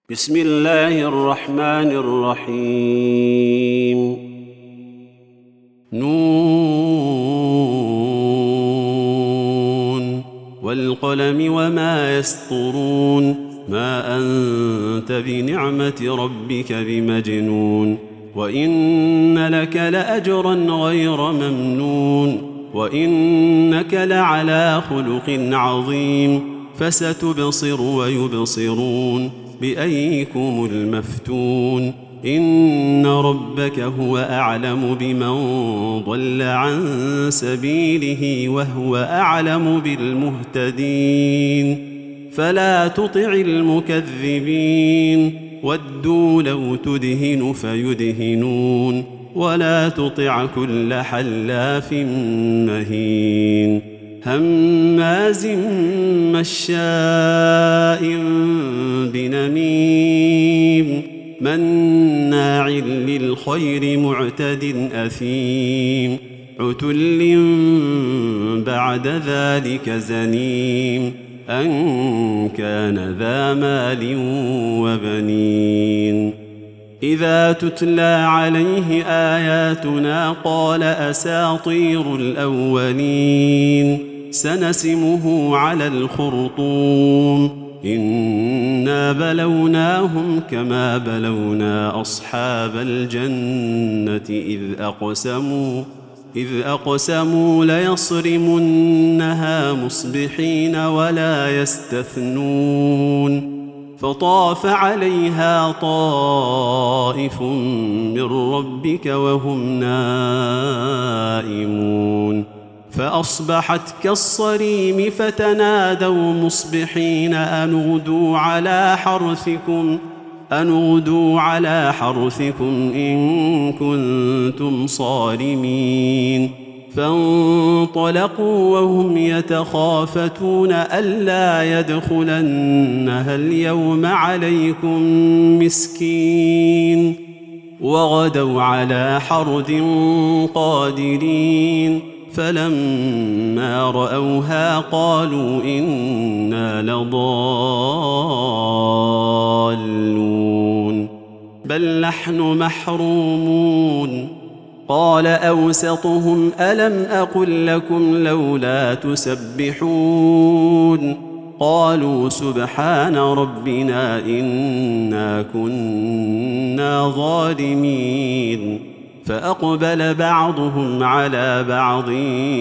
بسم الله الرحمن الرحيم نون والقلم وما يسطرون ما أنت بنعمة ربك بمجنون وإن لك لأجرا غير ممنون وإنك لعلى خلق عظيم فستبصر ويبصرون بأيكم المفتون إن ربك هو أعلم بمن ضل عن سبيله وهو أعلم بالمهتدين فلا تطع المكذبين ودوا لو تدهن فيدهنون ولا تطع كل حلاف مهين هماز مشاء بنميم مناع للخير معتد أثيم عتل بعد ذلك زنيم أن كان ذا مال وبنين إذا تتلى عليه آياتنا قال أساطير الأولين سنسمه على الخرطوم إنا بلوناهم كما بلونا أصحاب الجنة إذ أقسموا ليصرمنها مصبحين ولا يستثنون فطاف عليها طائف من ربك وهم نائمون فأصبحت كالصريم فتنادوا مصبحين أن اغدوا على حرثكم إن كنتم صارمين فانطلقوا وهم يتخافتون ألا يدخلنها اليوم عليكم مسكين وغدوا على حرد قادرين فلما رأوها قالوا إنا لضالون بل نحن محرومون قال أوسطهم ألم أقل لكم لولا تسبحون قالوا سبحان ربنا إنا كنا ظالمين فأقبل بعضهم على بعض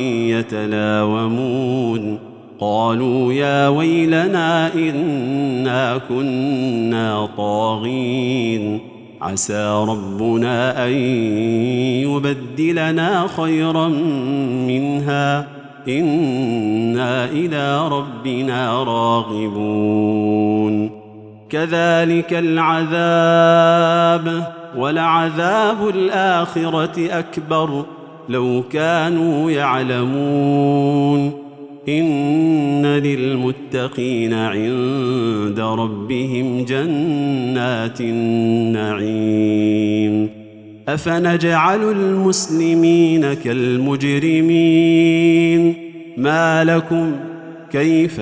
يتلاومون قالوا يا ويلنا إنا كنا طاغين عسى ربنا أن يبدلنا خيرا منها إنا إلى ربنا راغبون كذلك العذاب ولعذاب الآخرة أكبر لو كانوا يعلمون إن للمتقين عند ربهم جنات النعيم أفنجعل المسلمين كالمجرمين ما لكم كيف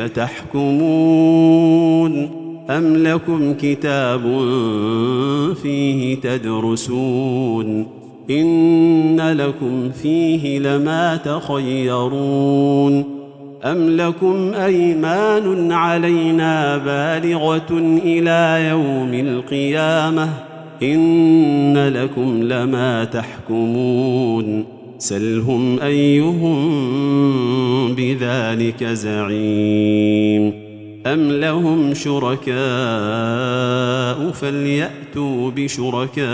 تحكمون أم لكم كتاب فيه تدرسون إن لكم فيه لما تخيرون أم لكم أيمان علينا بالغة إلى يوم القيامة إن لكم لما تحكمون سلهم أيهم بذلك زعيم أم لهم شركاء فليأتوا بشركائهم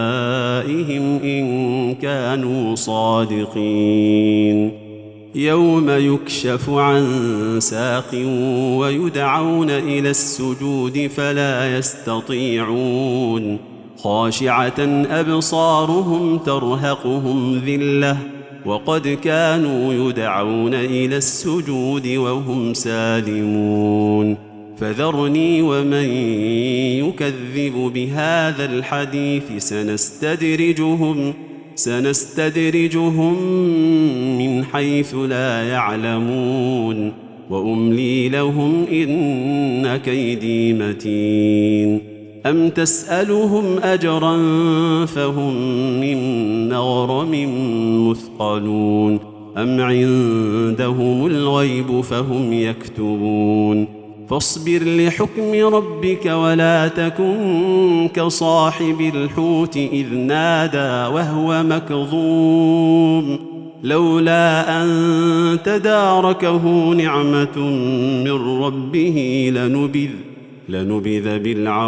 إن كانوا صادقين يوم يكشف عن ساق ويدعون إلى السجود فلا يستطيعون خاشعة أبصارهم ترهقهم ذلة وقد كانوا يدعون إلى السجود وهم سالمون فذرني ومن يكذب بهذا الحديث سنستدرجهم من حيث لا يعلمون وأملي لهم إن كيدي متين أم تسألهم أجرا فهم من مغرم مثقلون أم عندهم الغيب فهم يكتبون فاصبر لحكم ربك ولا تكن كصاحب الحوت إذ نادى وهو مكظوم لولا أن تداركه نعمة من ربه لنبذ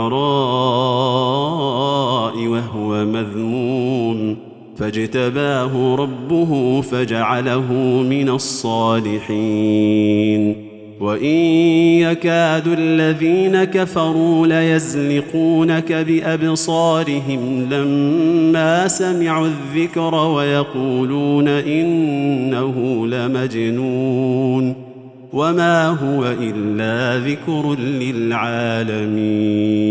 بالعراء وهو مذموم فاجتباه ربه فجعله من الصالحين وإن يكاد الذين كفروا ليزلقونك بأبصارهم لما سمعوا الذكر ويقولون إنه لمجنون وما هو إلا ذكر للعالمين